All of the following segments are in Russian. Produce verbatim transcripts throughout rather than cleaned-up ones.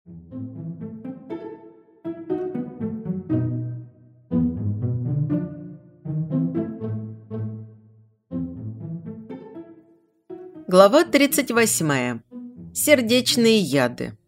Глава тридцать восьмая. Сердечные яды.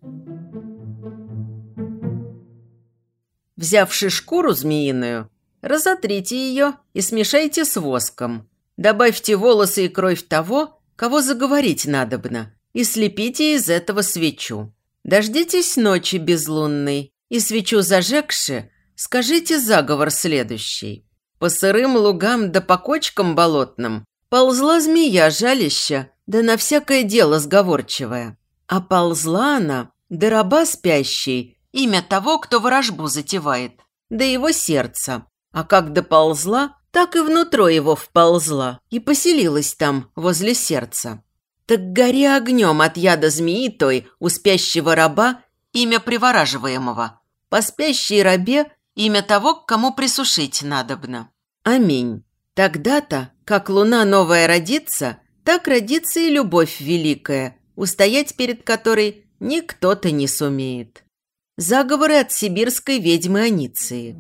Взявши шкуру змеиную, разотрите ее и смешайте с воском. Добавьте волосы и кровь того, кого заговорить надобно, и слепите из этого свечу. Дождитесь ночи безлунной, и свечу зажегши, скажите заговор следующий. По сырым лугам да по кочкам болотным ползла змея жалища, да на всякое дело сговорчивая. А ползла она, да раба спящий, имя того, кто ворожбу затевает, да его сердце. А как доползла, так и внутрь его вползла и поселилась там, возле сердца. Так гори огнем от яда змеи той у спящего раба имя привораживаемого, по спящей рабе имя того, к кому присушить надобно. Аминь. Тогда-то, как луна новая родится, так родится и любовь великая, устоять перед которой никто-то не сумеет. Заговоры от сибирской ведьмы Аниции.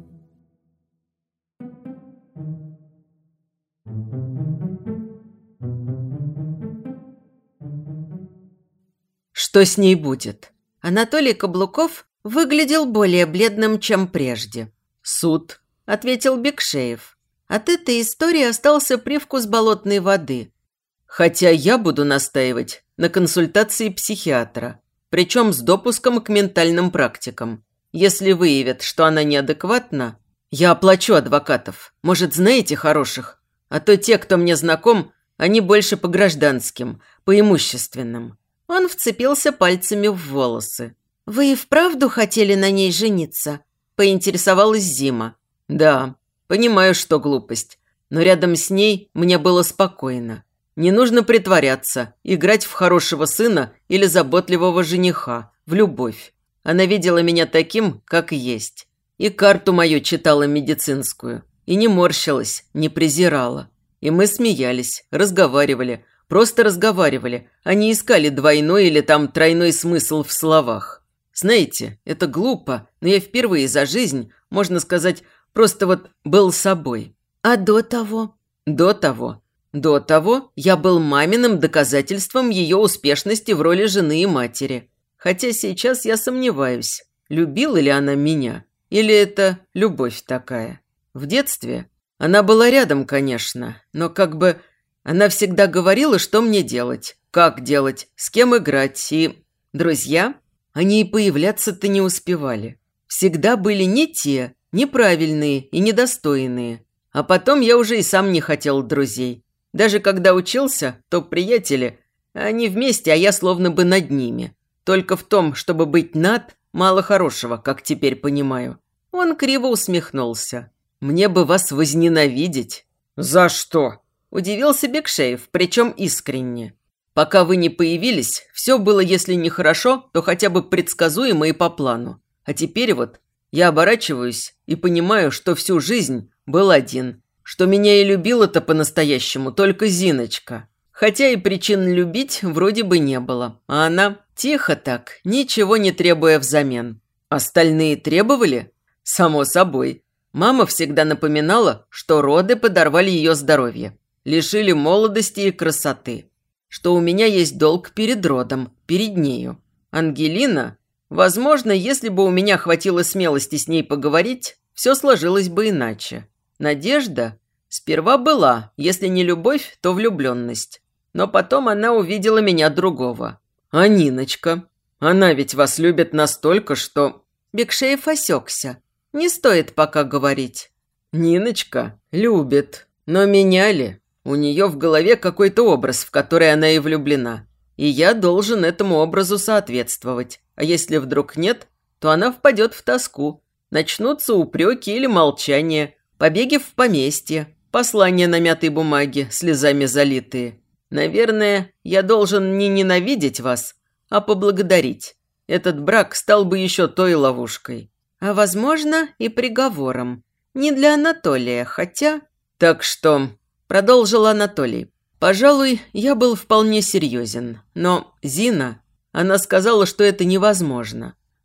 Что с ней будет? Анатолий Каблуков выглядел более бледным, чем прежде. «Суд», – ответил Бекшеев. От этой истории остался привкус болотной воды. Хотя я буду настаивать на консультации психиатра, причем с допуском к ментальным практикам. Если выявят, что она неадекватна, я оплачу адвокатов. Может, знаете хороших? А то те, кто мне знаком, они больше по гражданским, по имущественным. Он вцепился пальцами в волосы. «Вы и вправду хотели на ней жениться?» – поинтересовалась Зима. «Да, понимаю, что глупость, но рядом с ней мне было спокойно. Не нужно притворяться, играть в хорошего сына или заботливого жениха, в любовь. Она видела меня таким, как есть. И карту мою читала медицинскую. И не морщилась, не презирала. И мы смеялись, разговаривали, просто разговаривали, а не искали двойной или там тройной смысл в словах. Знаете, это глупо, но я впервые за жизнь, можно сказать, просто вот был собой. А до того? До того? До того я был маминым доказательством ее успешности в роли жены и матери. Хотя сейчас я сомневаюсь, любила ли она меня, или это любовь такая. В детстве она была рядом, конечно, но как бы она всегда говорила, что мне делать, как делать, с кем играть, и друзья, они и появляться-то не успевали. Всегда были не те, неправильные и недостойные. А потом я уже и сам не хотел друзей. Даже когда учился, то приятели, они вместе, а я словно бы над ними. Только в том, чтобы быть над, мало хорошего, как теперь понимаю. Он криво усмехнулся. «Мне бы вас возненавидеть». «За что?» – удивился Бекшеев, причем искренне. «Пока вы не появились, все было, если не хорошо, то хотя бы предсказуемо и по плану. А теперь вот я оборачиваюсь и понимаю, что всю жизнь был один». Что меня и любила-то по-настоящему только Зиночка. Хотя и причин любить вроде бы не было. А она тихо так, ничего не требуя взамен. Остальные требовали? Само собой. Мама всегда напоминала, что роды подорвали ее здоровье. Лишили молодости и красоты. Что у меня есть долг перед родом, перед нею. Ангелина, возможно, если бы у меня хватило смелости с ней поговорить, все сложилось бы иначе. Надежда сперва была, если не любовь, то влюбленность. Но потом она увидела меня другого. А Ниночка? Она ведь вас любит настолько, что... Бекшеев осекся. Не стоит пока говорить. Ниночка любит. Но меня ли? У нее в голове какой-то образ, в который она и влюблена. И я должен этому образу соответствовать. А если вдруг нет, то она впадет в тоску. Начнутся упреки или молчание. Побеги в поместье, послания на мятой бумаге, слезами залитые. Наверное, я должен не ненавидеть вас, а поблагодарить. Этот брак стал бы еще той ловушкой. А, возможно, и приговором. Не для Анатолия, хотя... Так что, продолжил Анатолий, пожалуй, я был вполне серьезен. Но Зина, она сказала, что это невозможно.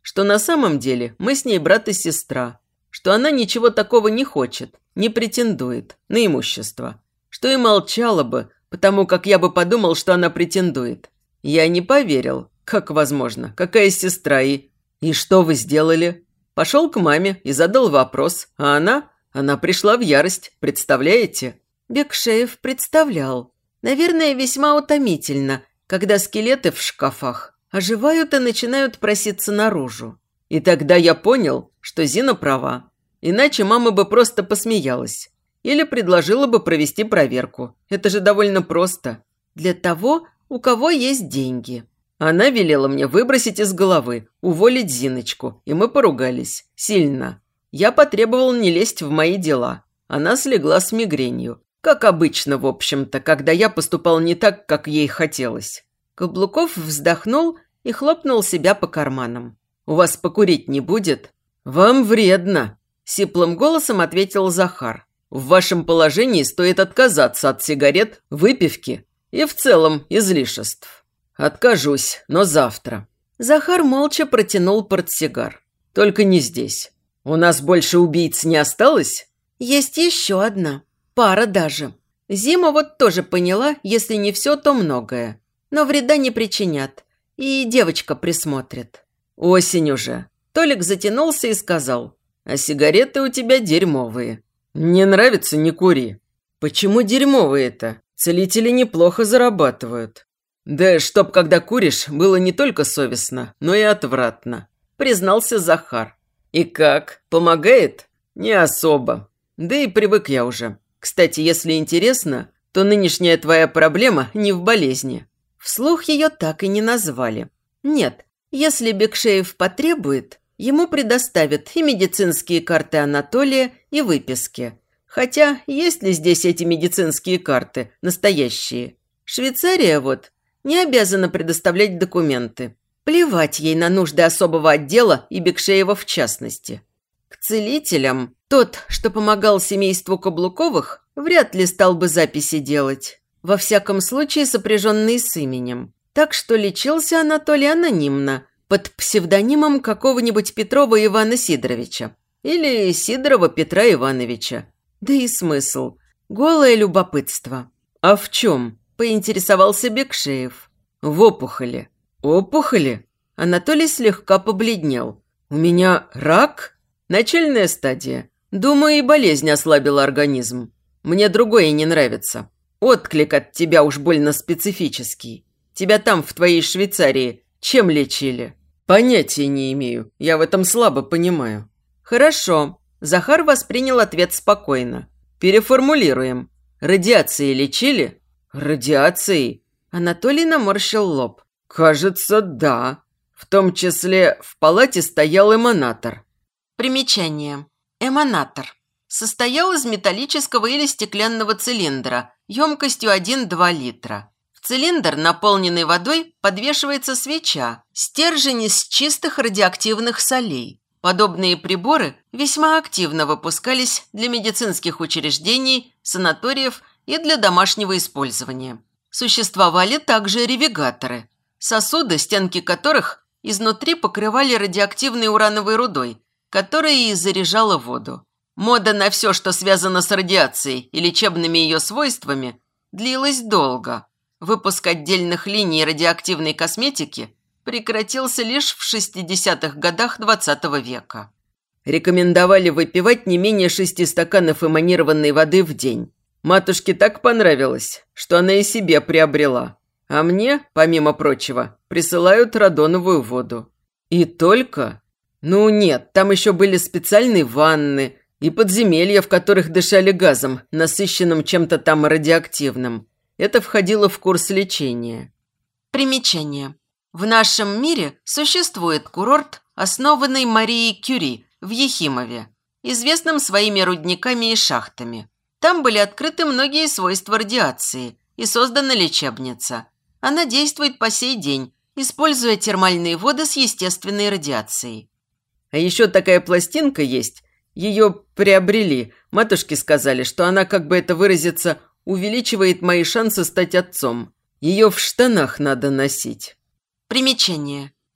что на самом деле мы с ней брат и сестра, что она ничего такого не хочет, не претендует на имущество, что и молчала бы, потому как я бы подумал, что она претендует. Я не поверил. Как возможно? Какая сестра и... И что вы сделали? Пошел к маме и задал вопрос, а она... Она пришла в ярость, представляете? Бекшеев представлял. Наверное, весьма утомительно, когда скелеты в шкафах оживают и начинают проситься наружу. И тогда я понял, что Зина права. Иначе мама бы просто посмеялась. Или предложила бы провести проверку. Это же довольно просто. Для того, у кого есть деньги. Она велела мне выбросить из головы, уволить Зиночку, и мы поругались. Сильно. Я потребовал не лезть в мои дела. Она слегла с мигренью. Как обычно, в общем-то, когда я поступал не так, как ей хотелось. Каблуков вздохнул и хлопнул себя по карманам. «У вас покурить не будет?» «Вам вредно», – сиплым голосом ответил Захар. «В вашем положении стоит отказаться от сигарет, выпивки и в целом излишеств». «Откажусь, но завтра». Захар молча протянул портсигар. «Только не здесь. У нас больше убийц не осталось?» «Есть еще одна. Пара даже. Зима вот тоже поняла, если не все, то многое. Но вреда не причинят. И девочка присмотрит». «Осень уже». Толик затянулся и сказал. «А сигареты у тебя дерьмовые. Не нравится – не кури». «Почему дерьмовые-то? Целители неплохо зарабатывают». «Да чтоб, когда куришь, было не только совестно, но и отвратно», – признался Захар. «И как? Помогает?» «Не особо. Да и привык я уже. Кстати, если интересно, то нынешняя твоя проблема не в болезни». Вслух ее так и не назвали. Нет, если Бекшеев потребует, ему предоставят и медицинские карты Анатолия, и выписки. Хотя, есть ли здесь эти медицинские карты, настоящие? Швейцария вот не обязана предоставлять документы. Плевать ей на нужды особого отдела и Бекшеева в частности. К целителям тот, что помогал семейству Каблуковых, вряд ли стал бы записи делать. Во всяком случае, сопряженные с именем. Так что лечился Анатолий анонимно, под псевдонимом какого-нибудь Петрова Ивана Сидоровича. Или Сидорова Петра Ивановича. Да и смысл. Голое любопытство. «А в чем?» – поинтересовался Бекшеев. «В опухоли». «Опухоли?» Анатолий слегка побледнел. «У меня рак?» «Начальная стадия. Думаю, и болезнь ослабила организм. Мне другое не нравится. Отклик от тебя уж больно специфический. Тебя там, в твоей Швейцарии, чем лечили?» «Понятия не имею. Я в этом слабо понимаю». «Хорошо». Захар воспринял ответ спокойно. «Переформулируем. Радиацией лечили?» «Радиацией?» Анатолий наморщил лоб. «Кажется, да. В том числе в палате стоял эманатор». Примечание. Эманатор. Состоял из металлического или стеклянного цилиндра емкостью один-два литра. В цилиндр, наполненный водой, подвешивается свеча, стержень из чистых радиоактивных солей. Подобные приборы весьма активно выпускались для медицинских учреждений, санаториев и для домашнего использования. Существовали также ревигаторы, сосуды, стенки которых изнутри покрывали радиоактивной урановой рудой, которая и заряжала воду. Мода на все, что связано с радиацией и лечебными ее свойствами, длилась долго. Выпуск отдельных линий радиоактивной косметики прекратился лишь в шестидесятых годах двадцатого века. Рекомендовали выпивать не менее шести стаканов эманированной воды в день. Матушке так понравилось, что она и себе приобрела. А мне, помимо прочего, присылают радоновую воду. И только... Ну нет, там еще были специальные ванны и подземелья, в которых дышали газом, насыщенным чем-то там радиоактивным. Это входило в курс лечения. Примечание. В нашем мире существует курорт, основанный Марией Кюри в Ехимове, известным своими рудниками и шахтами. Там были открыты многие свойства радиации и создана лечебница. Она действует по сей день, используя термальные воды с естественной радиацией. А еще такая пластинка есть. Ее приобрели. Матушке сказали, что она, как бы это выразиться, увеличивает мои шансы стать отцом. Ее в штанах надо носить. Примечание.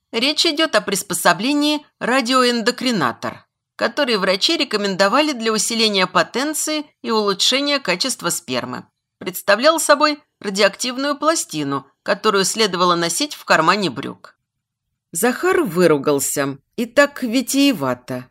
Речь идет о приспособлении радиоэндокринатор, который врачи рекомендовали для усиления потенции и улучшения качества спермы. Представлял собой радиоактивную пластину, которую следовало носить в кармане брюк. Захар выругался, и так витиевато.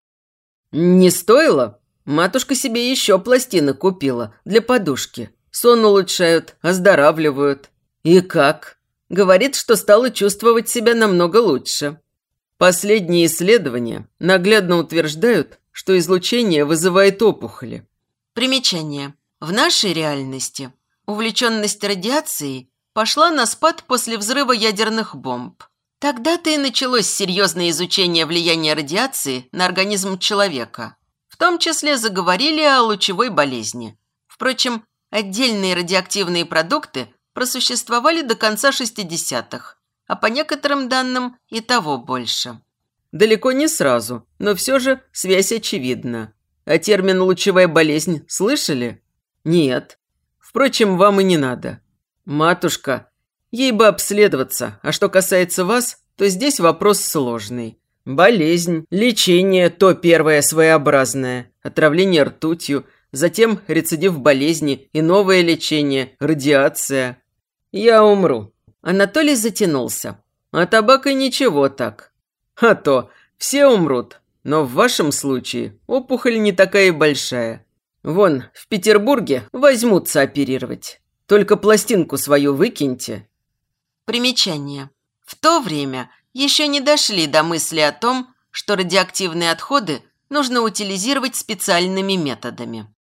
«Не стоило? Матушка себе еще пластины купила для подушки. Сон улучшают, оздоравливают. И как?» Говорит, что стала чувствовать себя намного лучше. Последние исследования наглядно утверждают, что излучение вызывает опухоли. Примечание. В нашей реальности увлеченность радиацией пошла на спад после взрыва ядерных бомб. Тогда-то и началось серьезное изучение влияния радиации на организм человека. В том числе заговорили о лучевой болезни. Впрочем, отдельные радиоактивные продукты просуществовали до конца шестидесятых, а по некоторым данным и того больше. Далеко не сразу, но все же связь очевидна. А термин «лучевая болезнь» слышали? Нет. Впрочем, вам и не надо. Матушка, ей бы обследоваться, а что касается вас, то здесь вопрос сложный. Болезнь, лечение, то первое своеобразное, отравление ртутью, затем рецидив болезни и новое лечение, радиация. Я умру. Анатолий затянулся. А табака ничего так. А то, все умрут. Но в вашем случае опухоль не такая большая. Вон, в Петербурге возьмутся оперировать. Только пластинку свою выкиньте. Примечание. В то время еще не дошли до мысли о том, что радиоактивные отходы нужно утилизировать специальными методами.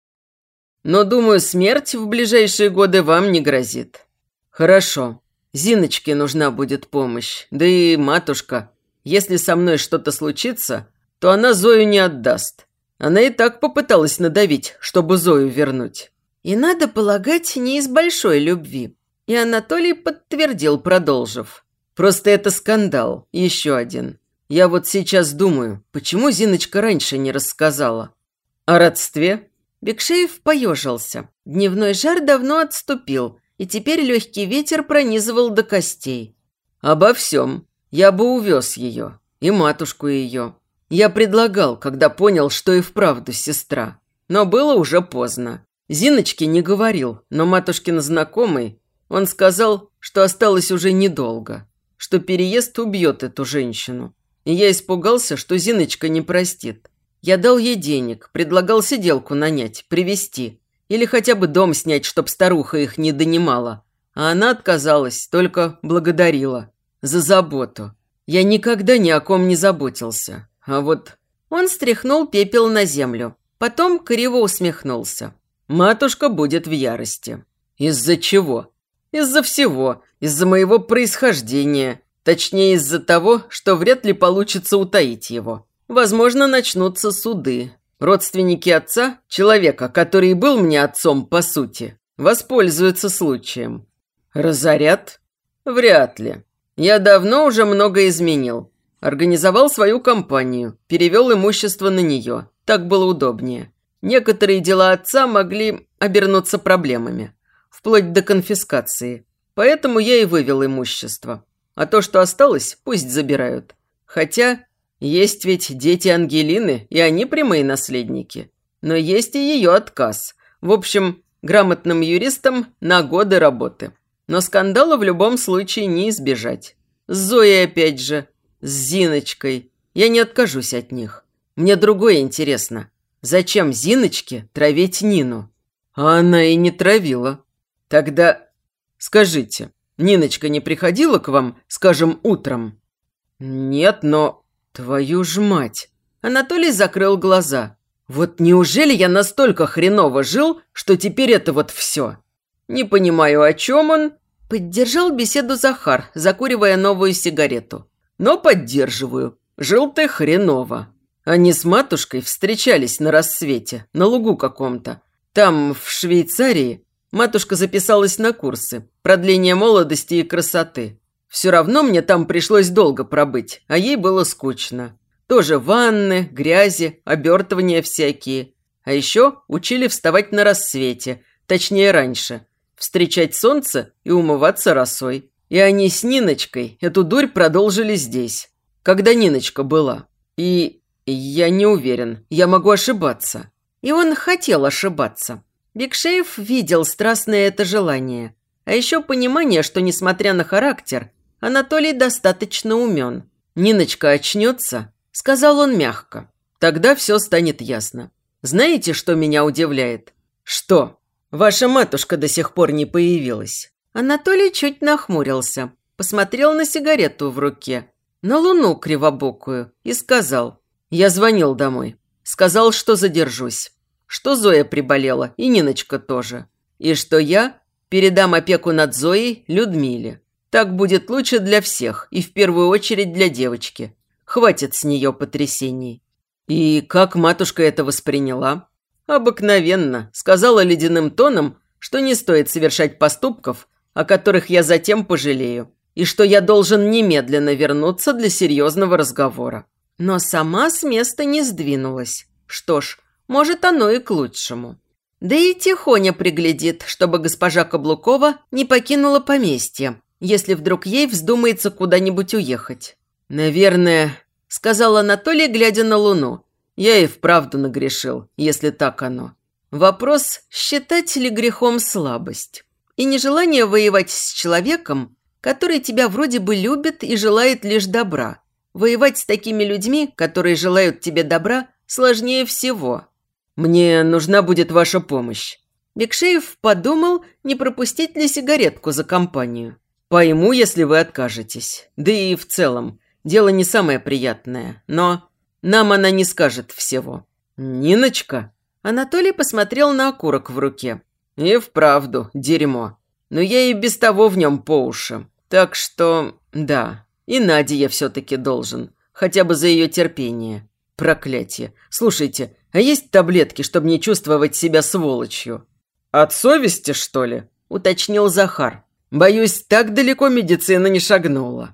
Но, думаю, смерть в ближайшие годы вам не грозит. Хорошо. Зиночке нужна будет помощь. Да и матушка. Если со мной что-то случится, то она Зою не отдаст. Она и так попыталась надавить, чтобы Зою вернуть. И надо полагать, не из большой любви. И Анатолий подтвердил, продолжив. Просто это скандал. Еще один. Я вот сейчас думаю, почему Зиночка раньше не рассказала? О родстве? Бекшеев поежился. Дневной жар давно отступил, и теперь легкий ветер пронизывал до костей. Обо всем. Я бы увез ее. И матушку ее. Я предлагал, когда понял, что и вправду сестра. Но было уже поздно. Зиночке не говорил, но матушкин знакомый, он сказал, что осталось уже недолго, что переезд убьет эту женщину. И я испугался, что Зиночка не простит. Я дал ей денег, предлагал сиделку нанять, привезти. Или хотя бы дом снять, чтоб старуха их не донимала. А она отказалась, только благодарила. За заботу. Я никогда ни о ком не заботился. А вот... Он стряхнул пепел на землю. Потом криво усмехнулся. Матушка будет в ярости. Из-за чего? Из-за всего. Из-за моего происхождения. Точнее, из-за того, что вряд ли получится утаить его. Возможно, начнутся суды. Родственники отца, человека, который был мне отцом по сути, воспользуются случаем. Разорят? Вряд ли. Я давно уже много изменил. Организовал свою компанию, перевел имущество на нее. Так было удобнее. Некоторые дела отца могли обернуться проблемами, вплоть до конфискации. Поэтому я и вывел имущество. А то, что осталось, пусть забирают. Хотя... Есть ведь дети Ангелины, и они прямые наследники. Но есть и ее отказ. В общем, грамотным юристам на годы работы. Но скандала в любом случае не избежать. С Зоей опять же, с Зиночкой. Я не откажусь от них. Мне другое интересно. Зачем Зиночке травить Нину? А она и не травила. Тогда скажите, Ниночка не приходила к вам, скажем, утром? Нет, но... Твою ж мать! Анатолий закрыл глаза. Вот неужели я настолько хреново жил, что теперь это вот все? Не понимаю, о чем он. Поддержал беседу Захар, закуривая новую сигарету. Но поддерживаю. Жил ты хреново. Они с матушкой встречались на рассвете, на лугу каком-то. Там, в Швейцарии, матушка записалась на курсы продления молодости и красоты. Все равно мне там пришлось долго пробыть, а ей было скучно. Тоже ванны, грязи, обертывания всякие. А еще учили вставать на рассвете, точнее раньше, встречать солнце и умываться росой. И они с Ниночкой эту дурь продолжили здесь, когда Ниночка была. И я не уверен, я могу ошибаться». И он хотел ошибаться. Бекшеев видел страстное это желание. А еще понимание, что, несмотря на характер, Анатолий достаточно умен. «Ниночка очнется», – сказал он мягко. «Тогда все станет ясно. Знаете, что меня удивляет?» «Что? Ваша матушка до сих пор не появилась». Анатолий чуть нахмурился, посмотрел на сигарету в руке, на луну кривобокую и сказал: «Я звонил домой. Сказал, что задержусь, что Зоя приболела и Ниночка тоже, и что я передам опеку над Зоей Людмиле. Так будет лучше для всех и в первую очередь для девочки. Хватит с нее потрясений». И как матушка это восприняла? Обыкновенно. Сказала ледяным тоном, что не стоит совершать поступков, о которых я затем пожалею, и что я должен немедленно вернуться для серьезного разговора. Но сама с места не сдвинулась. Что ж, может, оно и к лучшему. Да и тихоня приглядит, чтобы госпожа Каблукова не покинула поместье, если вдруг ей вздумается куда-нибудь уехать. «Наверное», – сказал Анатолий, глядя на луну, – «я и вправду нагрешил, если так оно. Вопрос, считать ли грехом слабость и нежелание воевать с человеком, который тебя вроде бы любит и желает лишь добра. Воевать с такими людьми, которые желают тебе добра, сложнее всего. Мне нужна будет ваша помощь». Бекшеев подумал, не пропустить ли сигаретку за компанию. «Пойму, если вы откажетесь. Да и в целом, дело не самое приятное, но нам она не скажет всего». «Ниночка?» Анатолий посмотрел на окурок в руке. «И вправду, дерьмо. Но я и без того в нем по уши. Так что, да, и Наде я все-таки должен. Хотя бы за ее терпение. Проклятие. Слушайте, а есть таблетки, чтобы не чувствовать себя сволочью?» «От совести, что ли?» – уточнил Захар. «Боюсь, так далеко медицина не шагнула».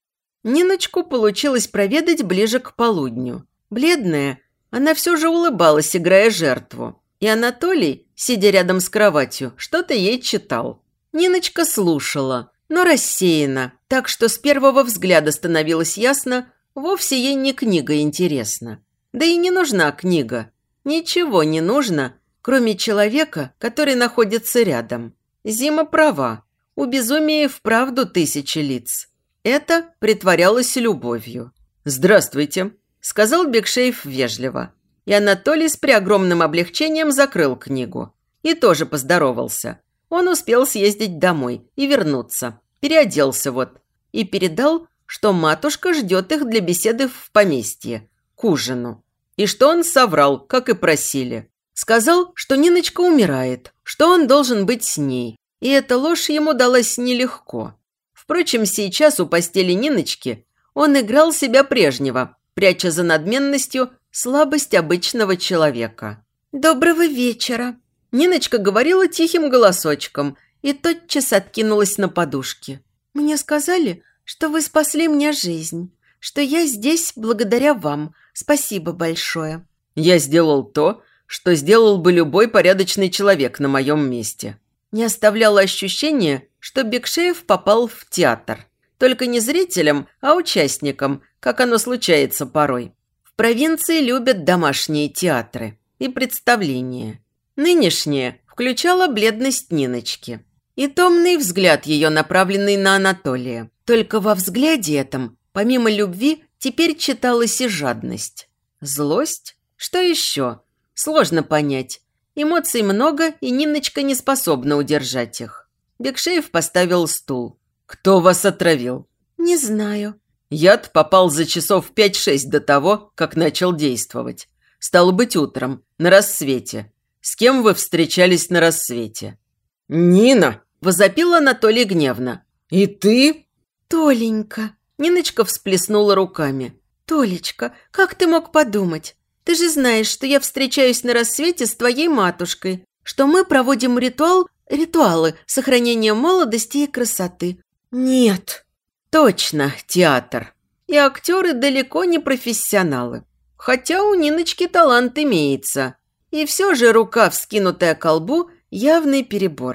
Ниночку получилось проведать ближе к полудню. Бледная, она все же улыбалась, играя жертву. И Анатолий, сидя рядом с кроватью, что-то ей читал. Ниночка слушала, но рассеянно, так что с первого взгляда становилось ясно, вовсе ей не книга интересна. Да и не нужна книга. Ничего не нужно, кроме человека, который находится рядом. Зима права. У безумия вправду тысячи лиц. Это притворялось любовью. «Здравствуйте», – сказал Бекшеев вежливо. И Анатолий с преогромным облегчением закрыл книгу. И тоже поздоровался. Он успел съездить домой и вернуться. Переоделся вот. И передал, что матушка ждет их для беседы в поместье, к ужину. И что он соврал, как и просили. Сказал, что Ниночка умирает, что он должен быть с ней. И эта ложь ему далась нелегко. Впрочем, сейчас у постели Ниночки он играл себя прежнего, пряча за надменностью слабость обычного человека. «Доброго вечера!» Ниночка говорила тихим голосочком и тотчас откинулась на подушке. «Мне сказали, что вы спасли мне жизнь, что я здесь благодаря вам. Спасибо большое». «Я сделал то, что сделал бы любой порядочный человек на моем месте». Не оставляло ощущения, что Бекшеев попал в театр. Только не зрителям, а участникам, как оно случается порой. В провинции любят домашние театры и представления. Нынешнее включало бледность Ниночки и томный взгляд ее, направленный на Анатолия. Только во взгляде этом, помимо любви, теперь читалась и жадность. Злость? Что еще? Сложно понять. Эмоций много, и Ниночка не способна удержать их. Бекшеев поставил стул. «Кто вас отравил?» «Не знаю». «Яд попал за часов пять-шесть до того, как начал действовать. Стало быть, утром, на рассвете. С кем вы встречались на рассвете?» «Нина!» – возопил Анатолий гневно. «И ты?» «Толенька!» – Ниночка всплеснула руками. «Толечка, как ты мог подумать? Ты же знаешь, что я встречаюсь на рассвете с твоей матушкой, что мы проводим ритуал, ритуалы сохранения молодости и красоты». «Нет». «Точно, театр. И актеры далеко не профессионалы. Хотя у Ниночки талант имеется. И все же рука, вскинутая к колбу, явный перебор.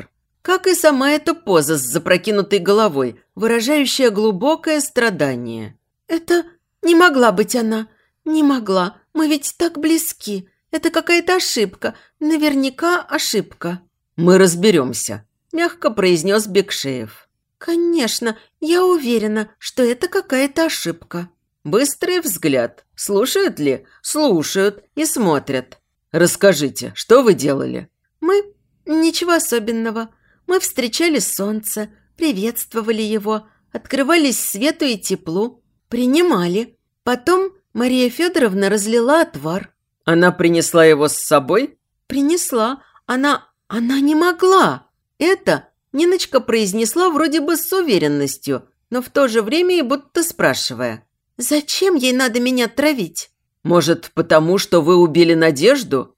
как и сама эта поза с запрокинутой головой, выражающая глубокое страдание. «Это не могла быть она. Не могла. Мы ведь так близки. Это какая-то ошибка. Наверняка ошибка». «Мы разберемся», – мягко произнес Бекшеев. «Конечно, я уверена, что это какая-то ошибка». Быстрый взгляд. Слушают ли? Слушают и смотрят. «Расскажите, что вы делали?» «Мы? Ничего особенного. Мы встречали солнце, приветствовали его, открывались свету и теплу, принимали. Потом Мария Федоровна разлила отвар». «Она принесла его с собой?» «Принесла. Она... она не могла». Это Ниночка произнесла вроде бы с уверенностью, но в то же время и будто спрашивая. «Зачем ей надо меня травить?» «Может, потому что вы убили Надежду?»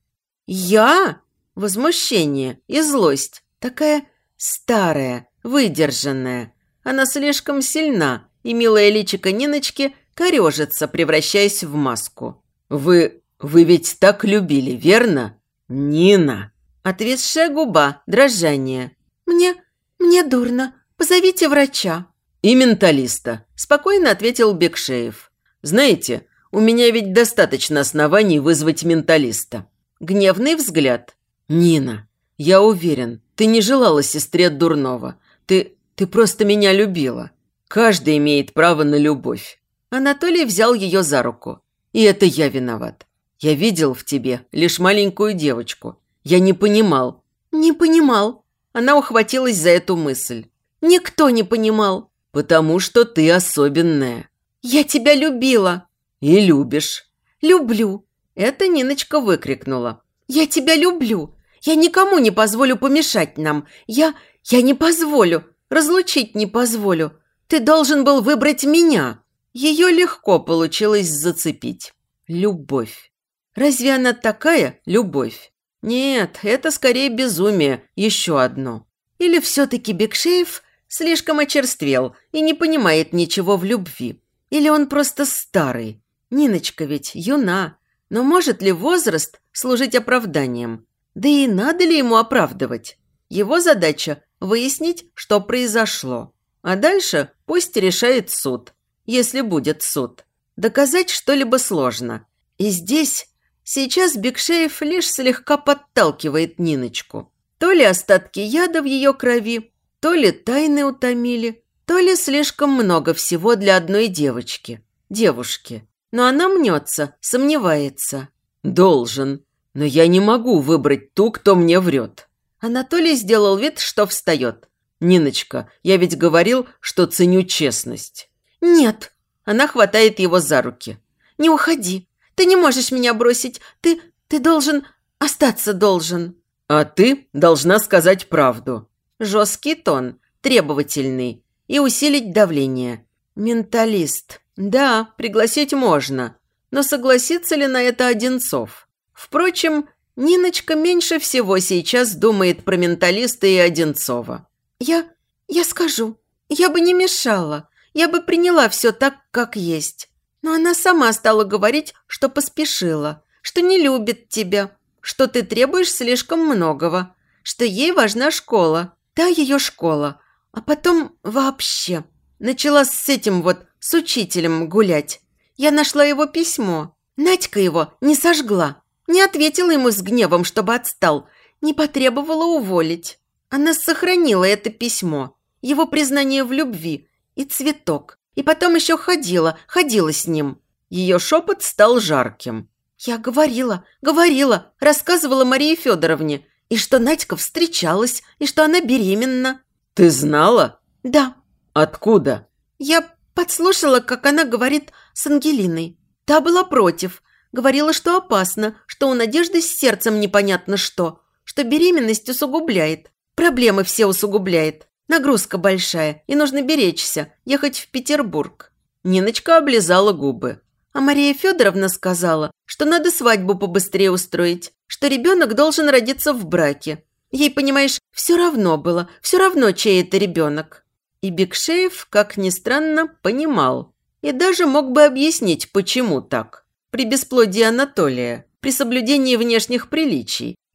«Я?» Возмущение и злость. Такая старая, выдержанная. Она слишком сильна, и милая личико Ниночки корежится, превращаясь в маску. «Вы... вы ведь так любили, верно?» «Нина!» Отвисшая губа, дрожание. «Мне... мне дурно. Позовите врача». «И менталиста», – спокойно ответил Бекшеев. «Знаете, у меня ведь достаточно оснований вызвать менталиста». Гневный взгляд. «Нина, я уверен, ты не желала сестре дурного. Ты... ты просто меня любила. Каждый имеет право на любовь». Анатолий взял ее за руку. «И это я виноват. Я видел в тебе лишь маленькую девочку. Я не понимал». «Не понимал». Она ухватилась за эту мысль. «Никто не понимал». «Потому что ты особенная». «Я тебя любила». «И любишь». «Люблю». Это Ниночка выкрикнула. «Я тебя люблю. Я никому не позволю помешать нам. Я... я не позволю. Разлучить не позволю. Ты должен был выбрать меня». Ее легко получилось зацепить. Любовь. Разве она такая любовь? Нет, это скорее безумие, еще одно. Или все-таки Бекшеев слишком очерствел и не понимает ничего в любви? Или он просто старый? Ниночка ведь юна. Но может ли возраст служить оправданием? Да и надо ли ему оправдывать? Его задача – выяснить, что произошло. А дальше пусть решает суд, если будет суд. Доказать что-либо сложно. И здесь, сейчас Бекшеев лишь слегка подталкивает Ниночку. То ли остатки яда в ее крови, то ли тайны утомили, то ли слишком много всего для одной девочки, девушки. Но она мнется, сомневается. «Должен. Но я не могу выбрать ту, кто мне врет». Анатолий сделал вид, что встает. «Ниночка, я ведь говорил, что ценю честность». «Нет». Она хватает его за руки. «Не уходи. Ты не можешь меня бросить. Ты... ты должен... остаться должен». «А ты должна сказать правду». Жесткий тон, требовательный. И усилить давление. «Менталист. Да, пригласить можно. Но согласится ли на это Одинцов? Впрочем, Ниночка меньше всего сейчас думает про менталиста и Одинцова. Я... я скажу. Я бы не мешала. Я бы приняла все так, как есть. Но она сама стала говорить, что поспешила, что не любит тебя, что ты требуешь слишком многого, что ей важна школа, та ее школа. А потом вообще начала с этим вот, с учителем гулять. Я нашла его письмо. Надька его не сожгла, не ответила ему с гневом, чтобы отстал, не потребовала уволить. Она сохранила это письмо, его признание в любви и цветок. И потом еще ходила, ходила с ним. Ее шепот стал жарким. Я говорила, говорила, рассказывала Марии Федоровне, и что Надька встречалась, и что она беременна. Ты знала? Да. Откуда? Я подслушала, как она говорит с Ангелиной. Та была против. Говорила, что опасно, что у Надежды с сердцем непонятно что, что беременность усугубляет. Проблемы все усугубляет. Нагрузка большая, и нужно беречься, ехать в Петербург. Ниночка облизала губы. А Мария Федоровна сказала, что надо свадьбу побыстрее устроить, что ребенок должен родиться в браке. Ей, понимаешь, все равно было, все равно, чей это ребенок. И Бекшеев, как ни странно, понимал. И даже мог бы объяснить, почему так. При бесплодии Анатолия, при соблюдении внешних приличий,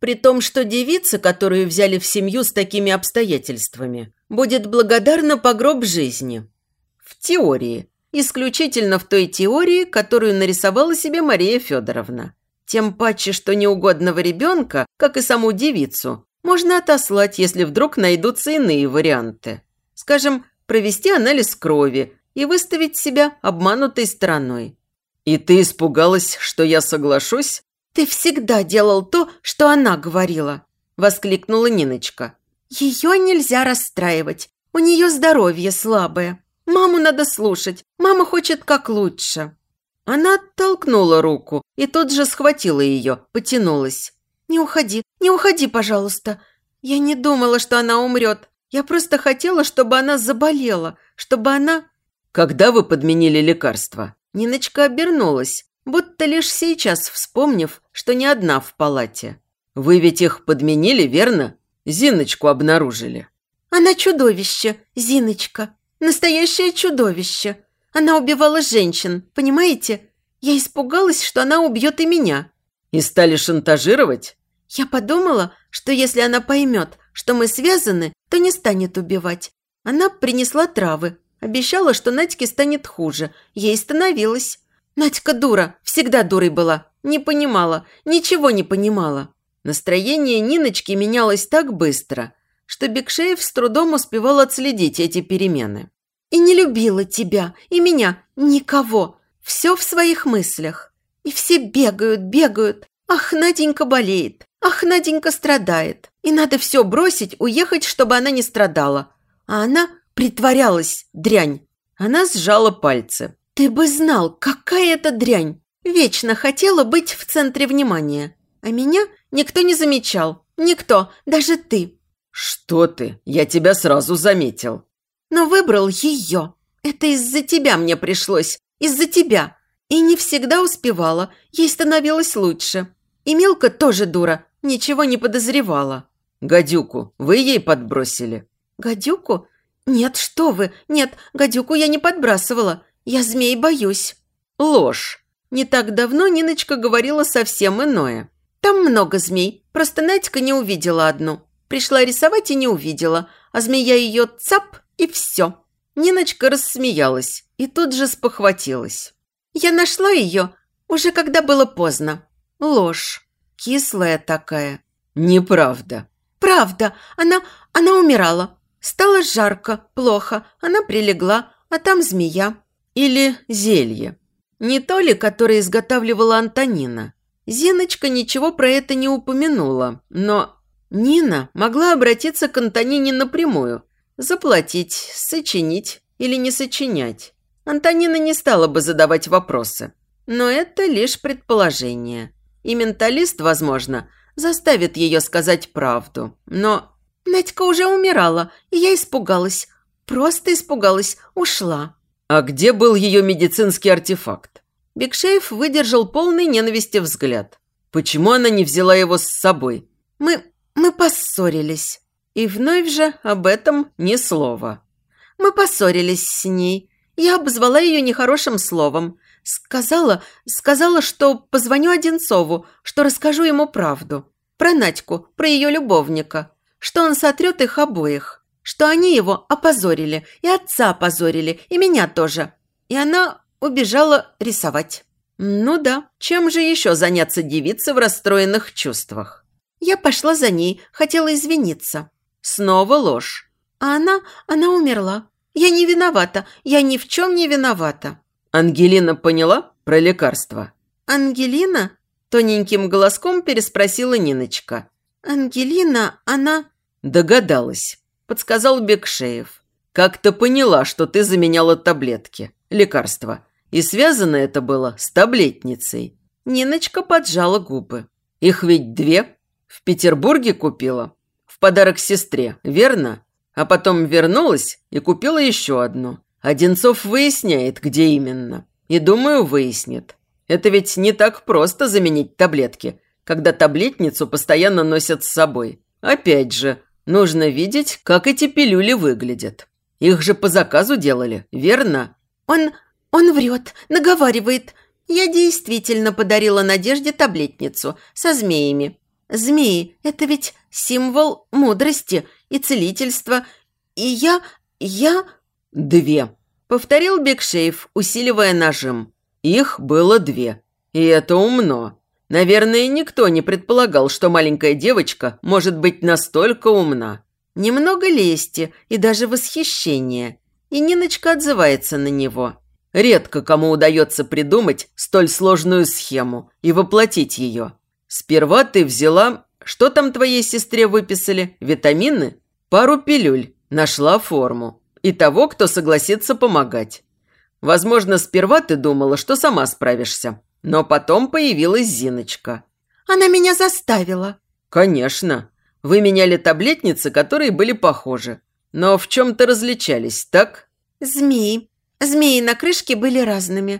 При том, что девица, которую взяли в семью с такими обстоятельствами, будет благодарна по гроб жизни. В теории. Исключительно в той теории, которую нарисовала себе Мария Федоровна. Тем паче, что неугодного ребенка, как и саму девицу, можно отослать, если вдруг найдутся иные варианты. Скажем, провести анализ крови и выставить себя обманутой стороной. «И ты испугалась, что я соглашусь?» «Ты всегда делал то, что она говорила», – воскликнула Ниночка. «Ее нельзя расстраивать. У нее здоровье слабое. Маму надо слушать. Мама хочет как лучше». Она оттолкнула руку и тут же схватила ее, потянулась. «Не уходи, не уходи, пожалуйста. Я не думала, что она умрет. Я просто хотела, чтобы она заболела, чтобы она...» «Когда вы подменили лекарства?» Ниночка обернулась, будто лишь сейчас вспомнив, что не одна в палате. «Вы ведь их подменили, верно? Зиночку обнаружили». «Она чудовище, Зиночка. Настоящее чудовище. Она убивала женщин, понимаете? Я испугалась, что она убьет и меня». «И стали шантажировать?» «Я подумала, что если она поймет, что мы связаны, то не станет убивать. Она принесла травы, обещала, что Надьке станет хуже. Ей становилось. Надька дура, всегда дурой была. Не понимала, ничего не понимала». Настроение Ниночки менялось так быстро, что Бекшеев с трудом успевал отследить эти перемены. «И не любила тебя, и меня, никого. Все в своих мыслях. И все бегают, бегают. Ах, Наденька болеет. Ах, Наденька страдает. И надо все бросить, уехать, чтобы она не страдала. А она притворялась, дрянь». Она сжала пальцы. «Ты бы знал, какая это дрянь. Вечно хотела быть в центре внимания. А меня никто не замечал. Никто, даже ты». «Что ты? Я тебя сразу заметил». «Но выбрал ее. Это из-за тебя мне пришлось. Из-за тебя. И не всегда успевала. Ей становилось лучше. И Милка тоже дура. Ничего не подозревала». «Гадюку вы ей подбросили?» «Гадюку? Нет, что вы. Нет, гадюку я не подбрасывала. Я змей боюсь». «Ложь. Не так давно Ниночка говорила совсем иное. Там много змей. Просто Надька не увидела одну. Пришла рисовать и не увидела. А змея ее цап и все». Ниночка рассмеялась и тут же спохватилась. «Я нашла ее уже когда было поздно». «Ложь. Кислая такая». «Неправда». «Правда. Она, она умирала. Стало жарко, плохо. Она прилегла, а там змея». «Или зелье. Не то ли, которое изготавливала Антонина?» Зиночка ничего про это не упомянула, но Нина могла обратиться к Антонине напрямую, заплатить, сочинить или не сочинять. Антонина не стала бы задавать вопросы, но это лишь предположение. И менталист, возможно, заставит ее сказать правду, но... «Надька уже умирала, и я испугалась. Просто испугалась, ушла». «А где был ее медицинский артефакт?» Бекшеев выдержал полный ненависти взгляд. «Почему она не взяла его с собой?» «Мы... мы поссорились». И вновь же об этом ни слова. «Мы поссорились с ней. Я обозвала ее нехорошим словом. Сказала, сказала, что позвоню Одинцову, что расскажу ему правду. Про Надьку, про ее любовника. Что он сотрет их обоих. Что они его опозорили, и отца опозорили, и меня тоже. И она убежала рисовать». Ну да, чем же еще заняться девице в расстроенных чувствах? Я пошла за ней, хотела извиниться. Снова ложь. А она, она умерла. Я не виновата, я ни в чем не виновата. Ангелина поняла про лекарство? Ангелина? Тоненьким голоском переспросила Ниночка. Ангелина, она... Догадалась, подсказал Бекшеев. Как-то поняла, что ты заменяла таблетки, лекарства. И связано это было с таблетницей. Ниночка поджала губы. Их ведь две. В Петербурге купила. В подарок сестре, верно? А потом вернулась и купила еще одну. Одинцов выясняет, где именно. И, думаю, выяснит. Это ведь не так просто заменить таблетки, когда таблетницу постоянно носят с собой. Опять же, нужно видеть, как эти пилюли выглядят. Их же по заказу делали, верно? Он, он врет, наговаривает. Я действительно подарила Надежде таблетницу со змеями. Змеи – это ведь символ мудрости и целительства. И я... я...» «Две», – повторил Бекшеев, усиливая нажим. «Их было две. И это умно. Наверное, никто не предполагал, что маленькая девочка может быть настолько умна». Немного лести и даже восхищения. И Ниночка отзывается на него. «Редко кому удается придумать столь сложную схему и воплотить ее. Сперва ты взяла... Что там твоей сестре выписали? Витамины? Пару пилюль. Нашла форму. И того, кто согласится помогать. Возможно, сперва ты думала, что сама справишься. Но потом появилась Зиночка». «Она меня заставила». «Конечно. Вы меняли таблетницы, которые были похожи. Но в чем-то различались, так?» «Змеи. Змеи на крышке были разными.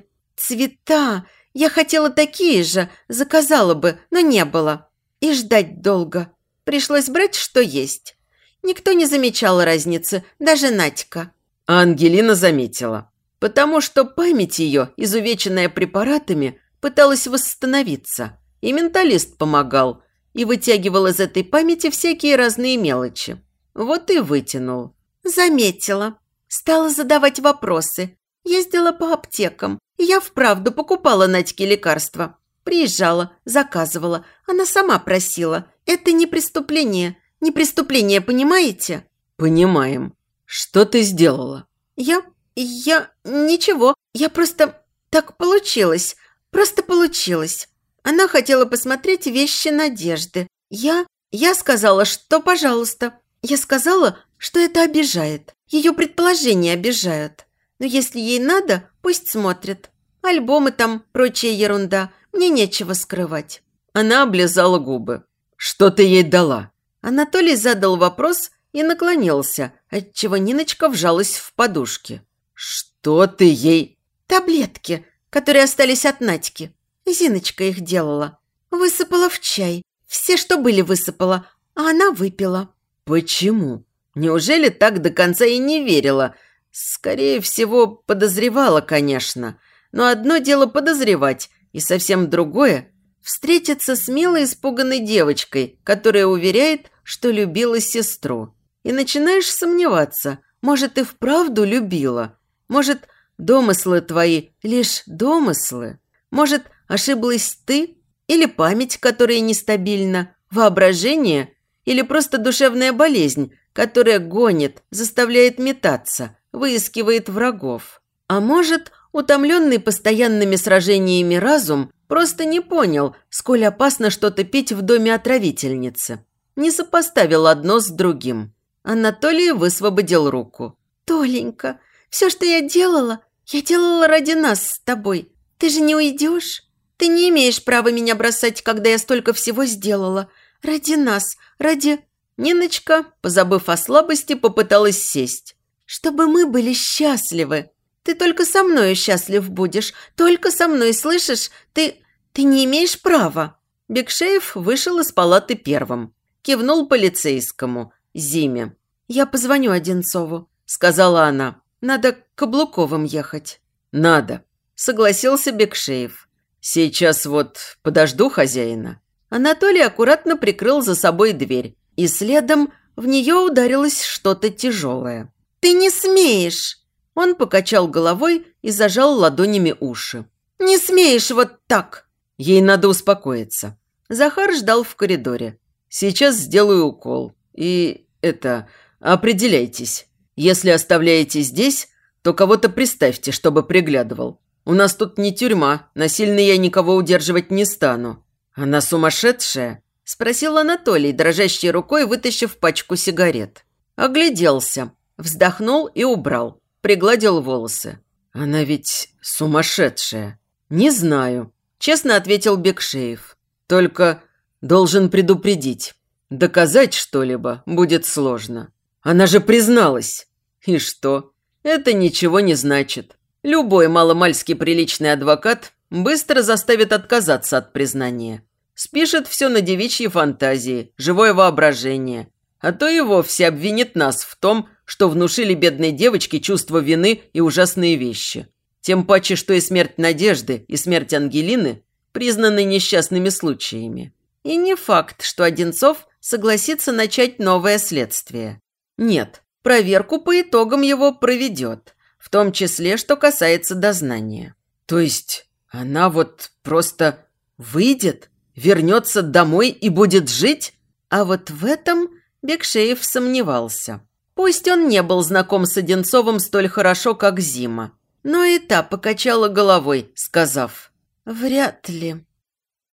Цвета. Я хотела такие же, заказала бы, но не было. И ждать долго. Пришлось брать, что есть. Никто не замечал разницы, даже Надька». А Ангелина заметила. Потому что память ее, изувеченная препаратами, пыталась восстановиться. И менталист помогал. И вытягивал из этой памяти всякие разные мелочи. Вот и вытянул. «Заметила. Стала задавать вопросы. Ездила по аптекам. И я вправду покупала Надьке лекарства. Приезжала, заказывала. Она сама просила. Это не преступление. Не преступление, понимаете?» «Понимаем. Что ты сделала?» «Я... я... ничего. Я просто... так получилось. Просто получилось. Она хотела посмотреть вещи Надежды. Я... я сказала, что пожалуйста. Я сказала, что это обижает. Ее предположения обижают. Но если ей надо, пусть смотрит. Альбомы там, прочая ерунда. Мне нечего скрывать». Она облизала губы. «Что ты ей дала?» Анатолий задал вопрос и наклонился, отчего Ниночка вжалась в подушки. «Что ты ей...» «Таблетки, которые остались от Надьки. Зиночка их делала. Высыпала в чай. Все, что были, высыпала, а она выпила». «Почему? Неужели так до конца и не верила? Скорее всего, подозревала, конечно. Но одно дело подозревать, и совсем другое – встретиться с милой испуганной девочкой, которая уверяет, что любила сестру. И начинаешь сомневаться, может, и вправду любила. Может, домыслы твои лишь домыслы. Может, ошиблась ты? Или память, которая нестабильна? Воображение? Или просто душевная болезнь, которая гонит, заставляет метаться, выискивает врагов? А может, утомленный постоянными сражениями разум просто не понял, сколь опасно что-то пить в доме отравительницы. Не сопоставил одно с другим. Анатолий высвободил руку. «Толенька, все, что я делала, я делала ради нас с тобой. Ты же не уйдешь? Ты не имеешь права меня бросать, когда я столько всего сделала. Ради нас, ради...» Ниночка, позабыв о слабости, попыталась сесть. «Чтобы мы были счастливы. Ты только со мною счастлив будешь. Только со мной, слышишь? Ты... ты не имеешь права». Бекшеев вышел из палаты первым. Кивнул полицейскому, Зиме. «Я позвоню Одинцову», – сказала она. «Надо к Каблуковым ехать». «Надо», – согласился Бекшеев. «Сейчас вот подожду хозяина». Анатолий аккуратно прикрыл за собой дверь, и следом в нее ударилось что-то тяжелое. «Ты не смеешь!» Он покачал головой и зажал ладонями уши. «Не смеешь вот так!» Ей надо успокоиться. Захар ждал в коридоре. «Сейчас сделаю укол. И это... определяйтесь. Если оставляете здесь, то кого-то приставьте, чтобы приглядывал. У нас тут не тюрьма, насильно я никого удерживать не стану». «Она сумасшедшая?» – спросил Анатолий, дрожащей рукой вытащив пачку сигарет. Огляделся, вздохнул и убрал, пригладил волосы. «Она ведь сумасшедшая». «Не знаю», – честно ответил Бекшеев. «Только должен предупредить. Доказать что-либо будет сложно. Она же призналась». «И что? Это ничего не значит. Любой маломальски приличный адвокат быстро заставит отказаться от признания. Спишет все на девичьи фантазии, живое воображение. А то и вовсе обвинит нас в том, что внушили бедной девочке чувство вины и ужасные вещи. Тем паче, что и смерть Надежды, и смерть Ангелины признаны несчастными случаями». И не факт, что Одинцов согласится начать новое следствие. Нет, проверку по итогам его проведет, в том числе, что касается дознания. То есть она вот просто выйдет, вернется домой и будет жить? А вот в этом Бекшеев сомневался. Пусть он не был знаком с Одинцовым столь хорошо, как Зима, но и та покачала головой, сказав: «Вряд ли».